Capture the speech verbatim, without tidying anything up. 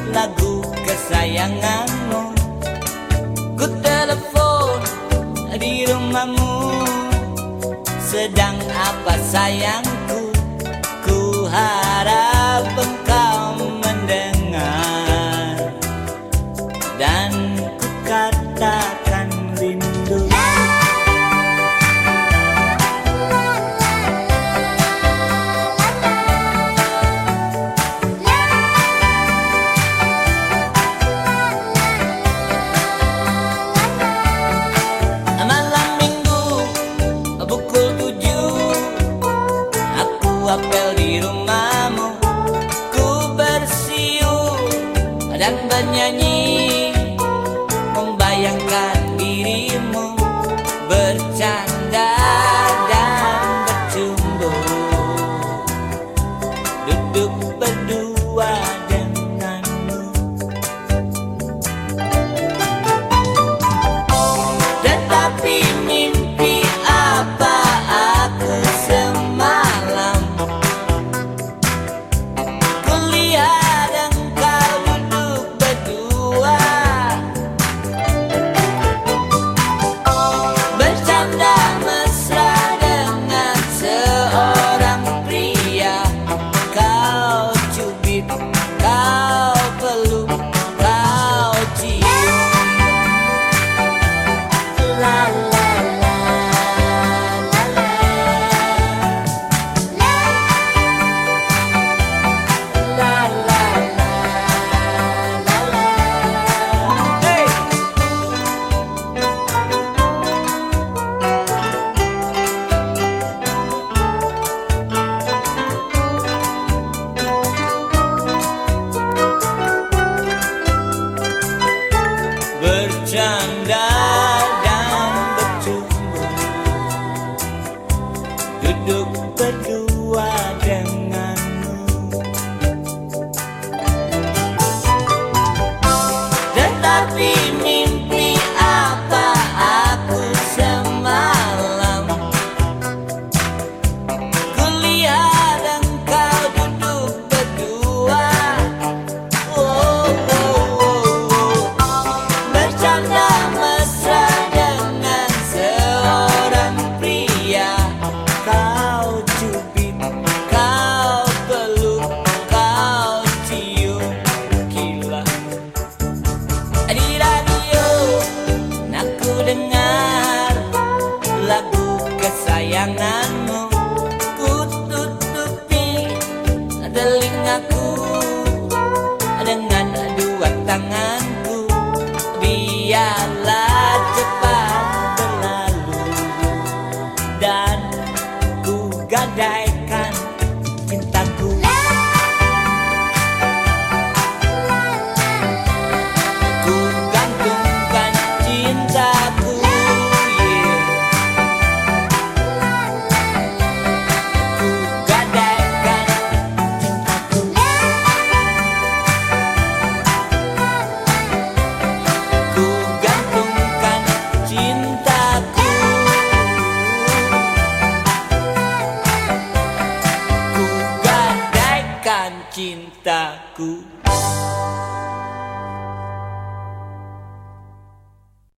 lagu kesayanganmu. Ku telepon di rumahmu, sedang apa sayangku? Ku harap engkau mendengar, dan ku katakan rindu. Apel di rumahmu, ku bersiul dan bernyanyi, membayangkan dirimu bercanda dan bercumbu, duduk berdua denganmu. Tetapi mimpi apa aku semalam? Bercanda dan bercumbu, duduk berdua denganmu. Tetapi mimpi apa aku semalam? Kulihat engkau duduk berdua, oh, oh, oh. Bercanda mesra dengan seorang pria. Kau cubit, kau peluk, kau cium, gila. Di radio aku dengar lagu kesayanganmu. Ku tutupi telingaku dengan dua tanganku. Biarlah cepat berlalu, dan ku gadaikan cintaku. Ku gantungkan cintaku, yeah. Ku gadaikan cintaku. Ku gantungkan cintaku. Ku gadaikan cintaku.